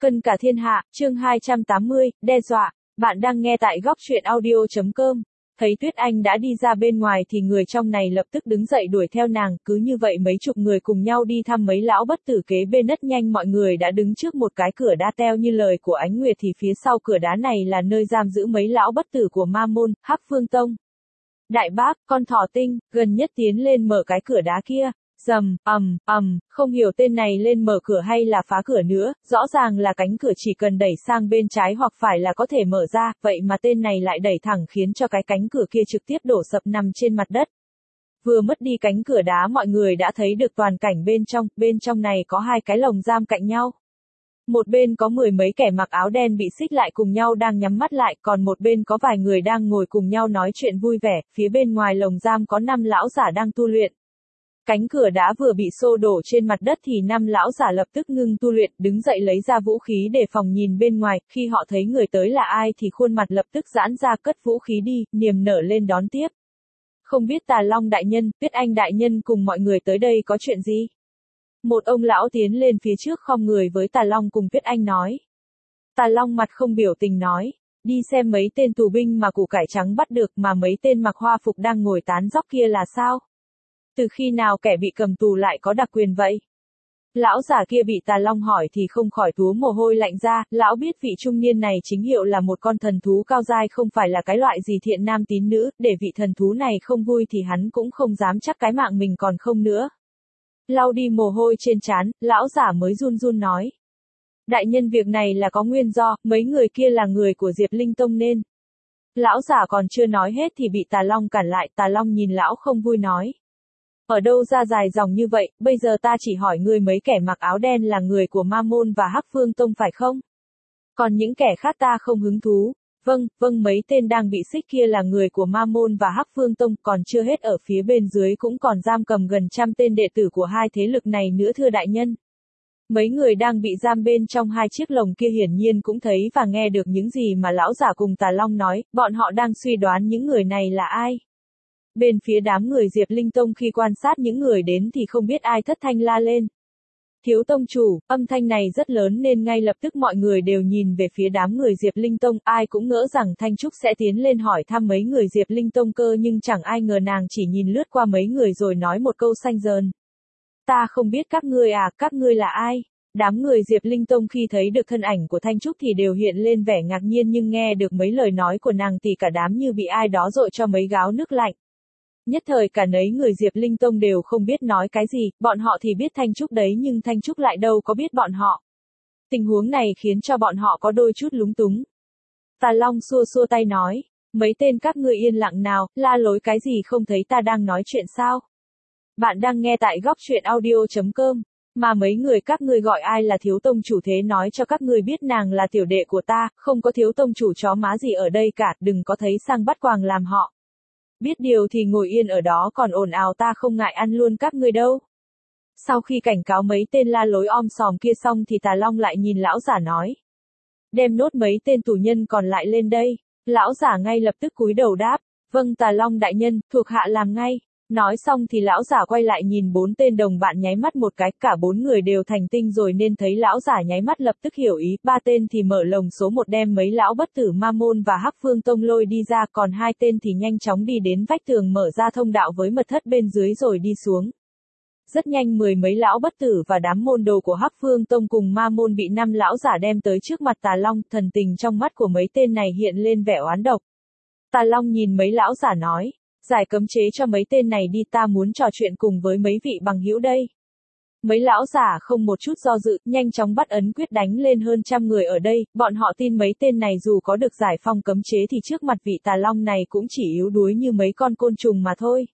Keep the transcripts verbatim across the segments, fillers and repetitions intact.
Cân cả thiên hạ, chương hai trăm tám mươi, đe dọa. Bạn đang nghe tại góc truyện audio.com. Thấy Tuyết Anh đã đi ra bên ngoài thì người trong này lập tức đứng dậy đuổi theo nàng, cứ như vậy mấy chục người cùng nhau đi thăm mấy lão bất tử kế bên. Rất nhanh mọi người đã đứng trước một cái cửa đá, theo như lời của Ánh Nguyệt thì phía sau cửa đá này là nơi giam giữ mấy lão bất tử của Ma Môn, Hắc Phương Tông. Đại bác, con thỏ tinh, gần nhất tiến lên mở cái cửa đá kia. Rầm, ầm, ầm, không hiểu tên này lên mở cửa hay là phá cửa nữa, rõ ràng là cánh cửa chỉ cần đẩy sang bên trái hoặc phải là có thể mở ra, vậy mà tên này lại đẩy thẳng khiến cho cái cánh cửa kia trực tiếp đổ sập nằm trên mặt đất. Vừa mất đi cánh cửa đá mọi người đã thấy được toàn cảnh bên trong, bên trong này có hai cái lồng giam cạnh nhau. Một bên có mười mấy kẻ mặc áo đen bị xích lại cùng nhau đang nhắm mắt lại, còn một bên có vài người đang ngồi cùng nhau nói chuyện vui vẻ, phía bên ngoài lồng giam có năm lão giả đang tu luyện. Cánh cửa đá vừa bị xô đổ trên mặt đất thì năm lão giả lập tức ngưng tu luyện, đứng dậy lấy ra vũ khí để phòng nhìn bên ngoài, khi họ thấy người tới là ai thì khuôn mặt lập tức giãn ra, cất vũ khí đi, niềm nở lên đón tiếp. Không biết Tà Long đại nhân, Tuyết Anh đại nhân cùng mọi người tới đây có chuyện gì? Một ông lão tiến lên phía trước khom người với Tà Long cùng Tuyết Anh nói. Tà Long mặt không biểu tình nói, đi xem mấy tên tù binh mà củ cải trắng bắt được mà mấy tên mặc hoa phục đang ngồi tán dóc kia là sao? Từ khi nào kẻ bị cầm tù lại có đặc quyền vậy? Lão giả kia bị Tà Long hỏi thì không khỏi túa mồ hôi lạnh ra, lão biết vị trung niên này chính hiệu là một con thần thú cao giai, không phải là cái loại gì thiện nam tín nữ, để vị thần thú này không vui thì hắn cũng không dám chắc cái mạng mình còn không nữa. Lau đi mồ hôi trên trán, lão giả mới run run nói. Đại nhân, việc này là có nguyên do, mấy người kia là người của Diệp Linh Tông nên. Lão giả còn chưa nói hết thì bị Tà Long cản lại, Tà Long nhìn lão không vui nói. Ở đâu ra dài dòng như vậy, bây giờ ta chỉ hỏi ngươi mấy kẻ mặc áo đen là người của Ma Môn và Hắc Phương Tông phải không? Còn những kẻ khác ta không hứng thú. Vâng, vâng, mấy tên đang bị xích kia là người của Ma Môn và Hắc Phương Tông, còn chưa hết, ở phía bên dưới cũng còn giam cầm gần trăm tên đệ tử của hai thế lực này nữa thưa đại nhân. Mấy người đang bị giam bên trong hai chiếc lồng kia hiển nhiên cũng thấy và nghe được những gì mà lão giả cùng Tà Long nói, bọn họ đang suy đoán những người này là ai. Bên phía đám người Diệp Linh Tông khi quan sát những người đến thì không biết ai thất thanh la lên. Thiếu tông chủ, âm thanh này rất lớn nên ngay lập tức mọi người đều nhìn về phía đám người Diệp Linh Tông, ai cũng ngỡ rằng Thanh Trúc sẽ tiến lên hỏi thăm mấy người Diệp Linh Tông cơ, nhưng chẳng ai ngờ nàng chỉ nhìn lướt qua mấy người rồi nói một câu xanh dờn. Ta không biết các ngươi à, các ngươi là ai? Đám người Diệp Linh Tông khi thấy được thân ảnh của Thanh Trúc thì đều hiện lên vẻ ngạc nhiên, nhưng nghe được mấy lời nói của nàng thì cả đám như bị ai đó dội cho mấy gáo nước lạnh. Nhất thời cả nấy người Diệp Linh Tông đều không biết nói cái gì, bọn họ thì biết Thanh Trúc đấy nhưng Thanh Trúc lại đâu có biết bọn họ. Tình huống này khiến cho bọn họ có đôi chút lúng túng. Tà Long xua xua tay nói, mấy tên các ngươi yên lặng nào, la lối cái gì, không thấy ta đang nói chuyện sao? Bạn đang nghe tại góc truyện audio.com, mà mấy người các ngươi gọi ai là thiếu tông chủ thế, nói cho các ngươi biết nàng là tiểu đệ của ta, không có thiếu tông chủ chó má gì ở đây cả, đừng có thấy sang bắt quàng làm họ. Biết điều thì ngồi yên ở đó còn ồn ào, ta không ngại ăn luôn các ngươi đâu. Sau khi cảnh cáo mấy tên la lối om sòm kia xong thì Tà Long lại nhìn lão giả nói. Đem nốt mấy tên tù nhân còn lại lên đây. Lão giả ngay lập tức cúi đầu đáp. Vâng Tà Long đại nhân, thuộc hạ làm ngay. Nói xong thì lão giả quay lại nhìn bốn tên đồng bạn nháy mắt một cái, cả bốn người đều thành tinh rồi nên thấy lão giả nháy mắt lập tức hiểu ý, ba tên thì mở lồng số một đem mấy lão bất tử Ma Môn và Hắc Phương Tông lôi đi ra, còn hai tên thì nhanh chóng đi đến vách tường mở ra thông đạo với mật thất bên dưới rồi đi xuống. Rất nhanh mười mấy lão bất tử và đám môn đồ của Hắc Phương Tông cùng Ma Môn bị năm lão giả đem tới trước mặt Tà Long, thần tình trong mắt của mấy tên này hiện lên vẻ oán độc. Tà Long nhìn mấy lão giả nói. Giải cấm chế cho mấy tên này đi, ta muốn trò chuyện cùng với mấy vị bằng hữu đây. Mấy lão giả không một chút do dự, nhanh chóng bắt ấn quyết đánh lên hơn trăm người ở đây, bọn họ tin mấy tên này dù có được giải phong cấm chế thì trước mặt vị Tà Long này cũng chỉ yếu đuối như mấy con côn trùng mà thôi.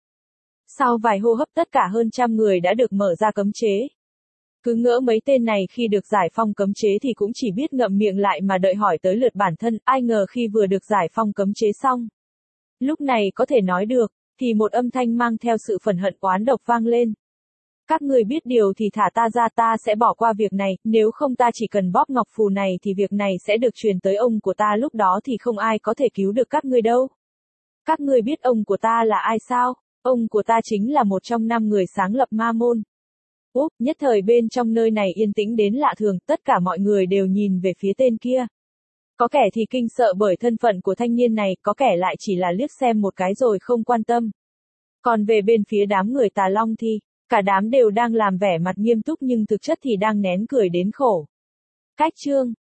Sau vài hô hấp tất cả hơn trăm người đã được mở ra cấm chế. Cứ ngỡ mấy tên này khi được giải phong cấm chế thì cũng chỉ biết ngậm miệng lại mà đợi hỏi tới lượt bản thân, ai ngờ khi vừa được giải phong cấm chế xong. Lúc này có thể nói được, thì một âm thanh mang theo sự phẫn hận oán độc vang lên. Các người biết điều thì thả ta ra, ta sẽ bỏ qua việc này, nếu không ta chỉ cần bóp ngọc phù này thì việc này sẽ được truyền tới ông của ta, lúc đó thì không ai có thể cứu được các ngươi đâu. Các ngươi biết ông của ta là ai sao? Ông của ta chính là một trong năm người sáng lập Ma Môn. Úp, nhất thời bên trong nơi này yên tĩnh đến lạ thường, tất cả mọi người đều nhìn về phía tên kia. Có kẻ thì kinh sợ bởi thân phận của thanh niên này, có kẻ lại chỉ là liếc xem một cái rồi không quan tâm. Còn về bên phía đám người Tà Long thì, cả đám đều đang làm vẻ mặt nghiêm túc nhưng thực chất thì đang nén cười đến khổ. Cách chương